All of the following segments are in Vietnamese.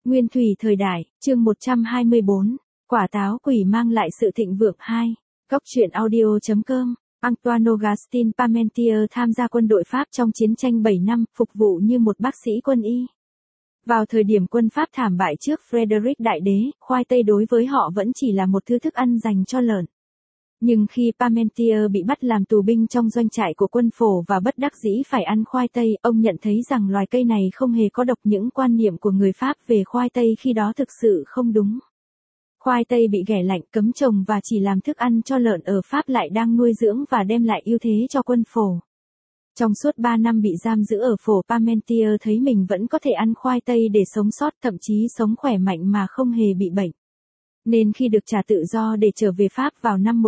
Nguyên thủy thời đại, chương 124, quả táo quỷ mang lại sự thịnh vượng 2. Góc truyện audio.com. Antoine Augustin Parmentier tham gia quân đội Pháp trong chiến tranh 7 năm, phục vụ như một bác sĩ quân y. Vào thời điểm quân Pháp thảm bại trước Frederick Đại Đế, khoai tây đối với họ vẫn chỉ là một thứ thức ăn dành cho lợn. Nhưng khi Parmentier bị bắt làm tù binh trong doanh trại của quân phổ và bất đắc dĩ phải ăn khoai tây, ông nhận thấy rằng loài cây này không hề có độc. Những quan niệm của người Pháp về khoai tây khi đó thực sự không đúng. Khoai tây bị ghẻ lạnh, cấm trồng và chỉ làm thức ăn cho lợn ở Pháp lại đang nuôi dưỡng và đem lại ưu thế cho quân phổ. Trong suốt 3 năm bị giam giữ ở phổ, Parmentier thấy mình vẫn có thể ăn khoai tây để sống sót, thậm chí sống khỏe mạnh mà không hề bị bệnh. Nên khi được trả tự do để trở về Pháp vào năm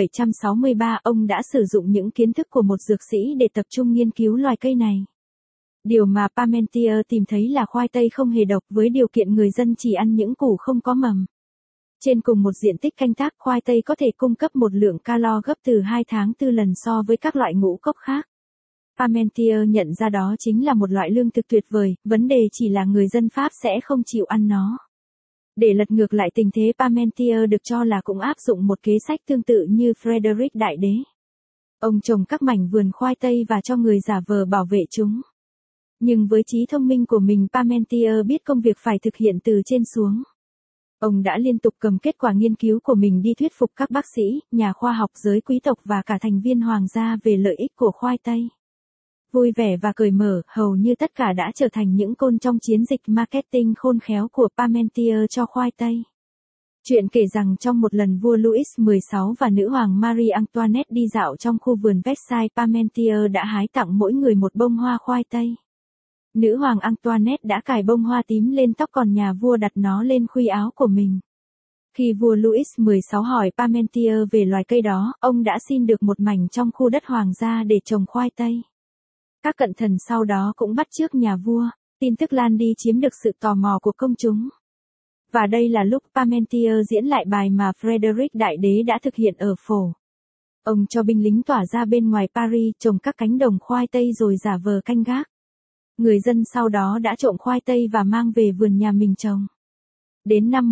1763, ông đã sử dụng những kiến thức của một dược sĩ để tập trung nghiên cứu loài cây này. Điều mà Parmentier tìm thấy là khoai tây không hề độc, với điều kiện người dân chỉ ăn những củ không có mầm. Trên cùng một diện tích canh tác, khoai tây có thể cung cấp một lượng calo gấp từ 2 tháng 4 lần so với các loại ngũ cốc khác. Parmentier nhận ra đó chính là một loại lương thực tuyệt vời, vấn đề chỉ là người dân Pháp sẽ không chịu ăn nó. Để lật ngược lại tình thế, Parmentier được cho là cũng áp dụng một kế sách tương tự như Frederick Đại Đế. Ông trồng các mảnh vườn khoai tây và cho người giả vờ bảo vệ chúng. Nhưng với trí thông minh của mình, Parmentier biết công việc phải thực hiện từ trên xuống. Ông đã liên tục cầm kết quả nghiên cứu của mình đi thuyết phục các bác sĩ, nhà khoa học, giới quý tộc và cả thành viên hoàng gia về lợi ích của khoai tây. Vui vẻ và cởi mở, hầu như tất cả đã trở thành những côn trong chiến dịch marketing khôn khéo của Parmentier cho khoai tây. Chuyện kể rằng trong một lần vua Louis XVI và nữ hoàng Marie Antoinette đi dạo trong khu vườn Versailles, Parmentier đã hái tặng mỗi người một bông hoa khoai tây. Nữ hoàng Antoinette đã cài bông hoa tím lên tóc, còn nhà vua đặt nó lên khuy áo của mình. Khi vua Louis XVI hỏi Parmentier về loài cây đó, ông đã xin được một mảnh trong khu đất hoàng gia để trồng khoai tây. Các cận thần sau đó cũng bắt chước nhà vua, tin tức lan đi chiếm được sự tò mò của công chúng. Và đây là lúc Parmentier diễn lại bài mà Frederick Đại Đế đã thực hiện ở phổ. Ông cho binh lính tỏa ra bên ngoài Paris trồng các cánh đồng khoai tây rồi giả vờ canh gác. Người dân sau đó đã trộm khoai tây và mang về vườn nhà mình trồng. Đến năm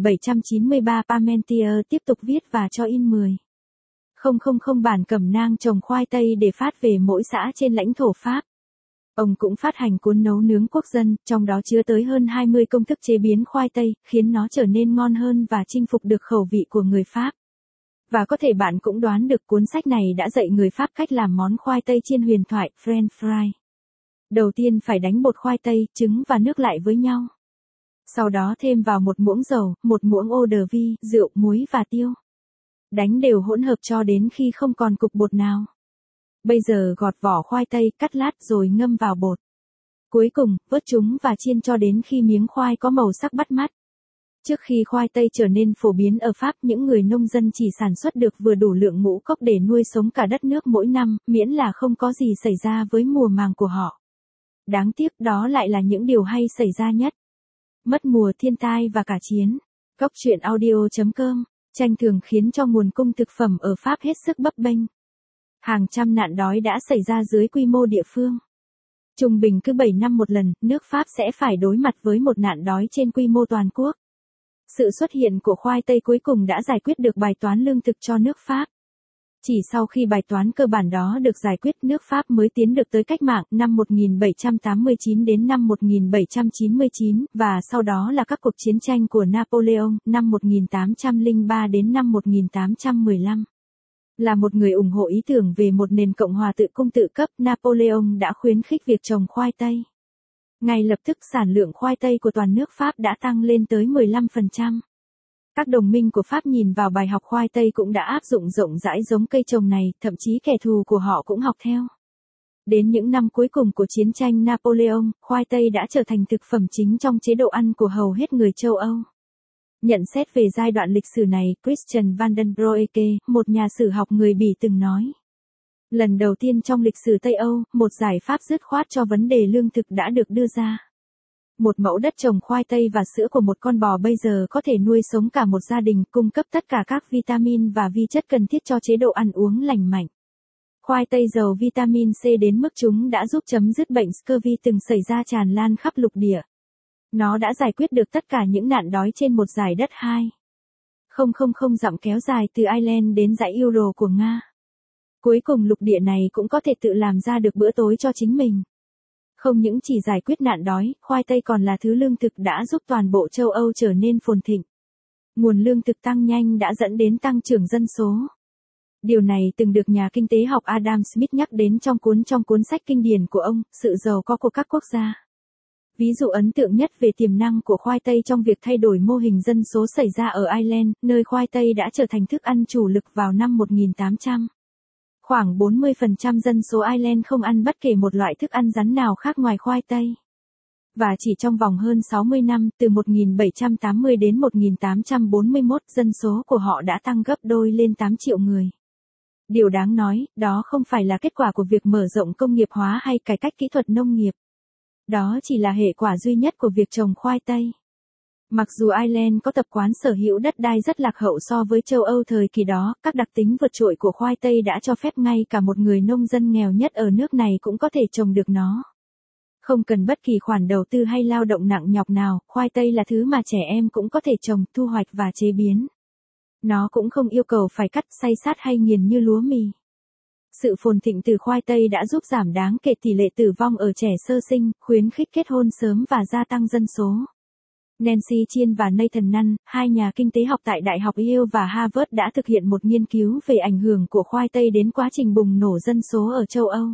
1793, Parmentier tiếp tục viết và cho in 10,000 bản cẩm nang trồng khoai tây để phát về mỗi xã trên lãnh thổ Pháp. Ông cũng phát hành cuốn nấu nướng quốc dân, trong đó chứa tới hơn 20 công thức chế biến khoai tây, khiến nó trở nên ngon hơn và chinh phục được khẩu vị của người Pháp. Và có thể bạn cũng đoán được cuốn sách này đã dạy người Pháp cách làm món khoai tây chiên huyền thoại, French fry. Đầu tiên phải đánh bột khoai tây, trứng và nước lại với nhau. Sau đó thêm vào một muỗng dầu, một muỗng eau de vie, rượu, muối và tiêu. Đánh đều hỗn hợp cho đến khi không còn cục bột nào. Bây giờ gọt vỏ khoai tây, cắt lát rồi ngâm vào bột. Cuối cùng, vớt chúng và chiên cho đến khi miếng khoai có màu sắc bắt mắt. Trước khi khoai tây trở nên phổ biến ở Pháp, những người nông dân chỉ sản xuất được vừa đủ lượng ngũ cốc để nuôi sống cả đất nước mỗi năm, miễn là không có gì xảy ra với mùa màng của họ. Đáng tiếc đó lại là những điều hay xảy ra nhất. Mất mùa, thiên tai và cả chiến. Góc truyện audio.com. Tranh thường khiến cho nguồn cung thực phẩm ở Pháp hết sức bấp bênh. Hàng trăm nạn đói đã xảy ra dưới quy mô địa phương. Trung bình cứ 7 năm một lần, nước Pháp sẽ phải đối mặt với một nạn đói trên quy mô toàn quốc. Sự xuất hiện của khoai tây cuối cùng đã giải quyết được bài toán lương thực cho nước Pháp. Chỉ sau khi bài toán cơ bản đó được giải quyết, nước Pháp mới tiến được tới cách mạng năm 1789 đến năm 1799, và sau đó là các cuộc chiến tranh của Napoleon năm 1803 đến năm 1815. Là một người ủng hộ ý tưởng về một nền cộng hòa tự cung tự cấp, Napoleon đã khuyến khích việc trồng khoai tây. Ngay lập tức sản lượng khoai tây của toàn nước Pháp đã tăng lên tới 15%. Các đồng minh của Pháp nhìn vào bài học khoai tây cũng đã áp dụng rộng rãi giống cây trồng này, thậm chí kẻ thù của họ cũng học theo. Đến những năm cuối cùng của chiến tranh Napoleon, khoai tây đã trở thành thực phẩm chính trong chế độ ăn của hầu hết người châu Âu. Nhận xét về giai đoạn lịch sử này, Christian van den Broeke, một nhà sử học người Bỉ từng nói: lần đầu tiên trong lịch sử Tây Âu, một giải pháp dứt khoát cho vấn đề lương thực đã được đưa ra. Một mẫu đất trồng khoai tây và sữa của một con bò bây giờ có thể nuôi sống cả một gia đình, cung cấp tất cả các vitamin và vi chất cần thiết cho chế độ ăn uống lành mạnh. Khoai tây giàu vitamin C đến mức chúng đã giúp chấm dứt bệnh scurvy từng xảy ra tràn lan khắp lục địa. Nó đã giải quyết được tất cả những nạn đói trên một dải đất 2,000 dặm kéo dài từ Ireland đến dãy Ural của Nga. Cuối cùng lục địa này cũng có thể tự làm ra được bữa tối cho chính mình. Không những chỉ giải quyết nạn đói, khoai tây còn là thứ lương thực đã giúp toàn bộ châu Âu trở nên phồn thịnh. Nguồn lương thực tăng nhanh đã dẫn đến tăng trưởng dân số. Điều này từng được nhà kinh tế học Adam Smith nhắc đến trong cuốn sách kinh điển của ông, Sự giàu có của các quốc gia. Ví dụ ấn tượng nhất về tiềm năng của khoai tây trong việc thay đổi mô hình dân số xảy ra ở Ireland, nơi khoai tây đã trở thành thức ăn chủ lực vào năm 1800. Khoảng 40% dân số Ireland không ăn bất kể một loại thức ăn rắn nào khác ngoài khoai tây. Và chỉ trong vòng hơn 60 năm, từ 1780 đến 1841, dân số của họ đã tăng gấp đôi lên 8 triệu người. Điều đáng nói, đó không phải là kết quả của việc mở rộng công nghiệp hóa hay cải cách kỹ thuật nông nghiệp. Đó chỉ là hệ quả duy nhất của việc trồng khoai tây. Mặc dù Ireland có tập quán sở hữu đất đai rất lạc hậu so với châu Âu thời kỳ đó, các đặc tính vượt trội của khoai tây đã cho phép ngay cả một người nông dân nghèo nhất ở nước này cũng có thể trồng được nó. Không cần bất kỳ khoản đầu tư hay lao động nặng nhọc nào, khoai tây là thứ mà trẻ em cũng có thể trồng, thu hoạch và chế biến. Nó cũng không yêu cầu phải cắt, xay sát hay nghiền như lúa mì. Sự phồn thịnh từ khoai tây đã giúp giảm đáng kể tỷ lệ tử vong ở trẻ sơ sinh, khuyến khích kết hôn sớm và gia tăng dân số. Nancy Chien và Nathan Nunn, hai nhà kinh tế học tại Đại học Yale và Harvard đã thực hiện một nghiên cứu về ảnh hưởng của khoai tây đến quá trình bùng nổ dân số ở châu Âu.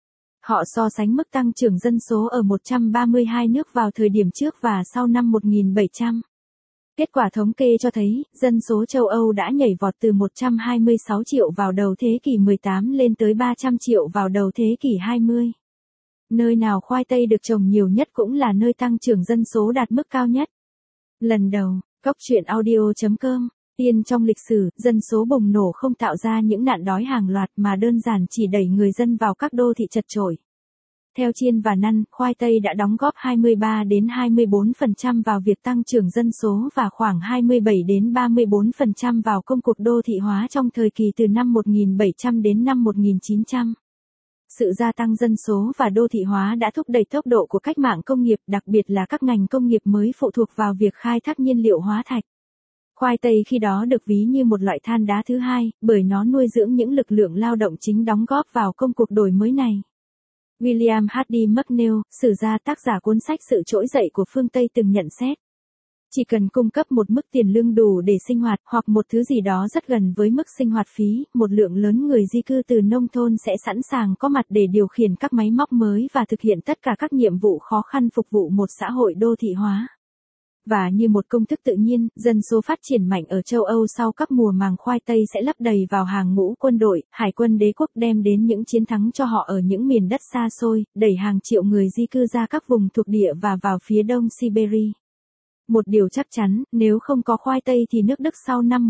Họ so sánh mức tăng trưởng dân số ở 132 nước vào thời điểm trước và sau năm 1700. Kết quả thống kê cho thấy, dân số châu Âu đã nhảy vọt từ 126 triệu vào đầu thế kỷ 18 lên tới 300 triệu vào đầu thế kỷ 20. Nơi nào khoai tây được trồng nhiều nhất cũng là nơi tăng trưởng dân số đạt mức cao nhất. Lần đầu, goctruyện.audio.com, tiên trong lịch sử, dân số bùng nổ không tạo ra những nạn đói hàng loạt mà đơn giản chỉ đẩy người dân vào các đô thị chật chội. Theo Chien và Nunn, khoai tây đã đóng góp 23 đến 24% vào việc tăng trưởng dân số và khoảng 27 đến 34% vào công cuộc đô thị hóa trong thời kỳ từ năm 1700 đến năm 1900. Sự gia tăng dân số và đô thị hóa đã thúc đẩy tốc độ của cách mạng công nghiệp, đặc biệt là các ngành công nghiệp mới phụ thuộc vào việc khai thác nhiên liệu hóa thạch. Khoai tây khi đó được ví như một loại than đá thứ hai, bởi nó nuôi dưỡng những lực lượng lao động chính đóng góp vào công cuộc đổi mới này. William Hardy McNeill, sử gia tác giả cuốn sách Sự trỗi dậy của phương Tây từng nhận xét. Chỉ cần cung cấp một mức tiền lương đủ để sinh hoạt, hoặc một thứ gì đó rất gần với mức sinh hoạt phí, một lượng lớn người di cư từ nông thôn sẽ sẵn sàng có mặt để điều khiển các máy móc mới và thực hiện tất cả các nhiệm vụ khó khăn phục vụ một xã hội đô thị hóa. Và như một công thức tự nhiên, dân số phát triển mạnh ở châu Âu sau các mùa màng khoai tây sẽ lấp đầy vào hàng ngũ quân đội, hải quân đế quốc đem đến những chiến thắng cho họ ở những miền đất xa xôi, đẩy hàng triệu người di cư ra các vùng thuộc địa và vào phía đông Siberia. Một điều chắc chắn, nếu không có khoai tây thì nước Đức sau năm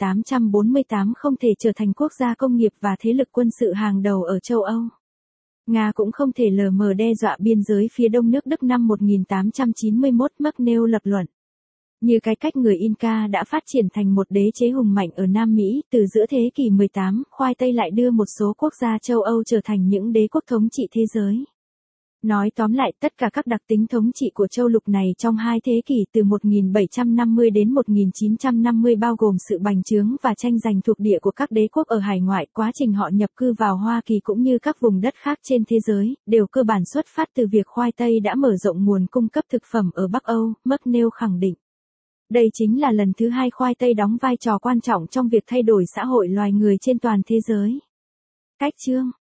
1848 không thể trở thành quốc gia công nghiệp và thế lực quân sự hàng đầu ở châu Âu. Nga cũng không thể lờ mờ đe dọa biên giới phía đông nước Đức năm 1891, McNeill lập luận. Như cái cách người Inca đã phát triển thành một đế chế hùng mạnh ở Nam Mỹ, từ giữa thế kỷ 18, khoai tây lại đưa một số quốc gia châu Âu trở thành những đế quốc thống trị thế giới. Nói tóm lại, tất cả các đặc tính thống trị của châu lục này trong hai thế kỷ từ 1750 đến 1950 bao gồm sự bành trướng và tranh giành thuộc địa của các đế quốc ở hải ngoại, quá trình họ nhập cư vào Hoa Kỳ cũng như các vùng đất khác trên thế giới, đều cơ bản xuất phát từ việc khoai tây đã mở rộng nguồn cung cấp thực phẩm ở Bắc Âu, McNeill khẳng định. Đây chính là lần thứ hai khoai tây đóng vai trò quan trọng trong việc thay đổi xã hội loài người trên toàn thế giới. Cách chương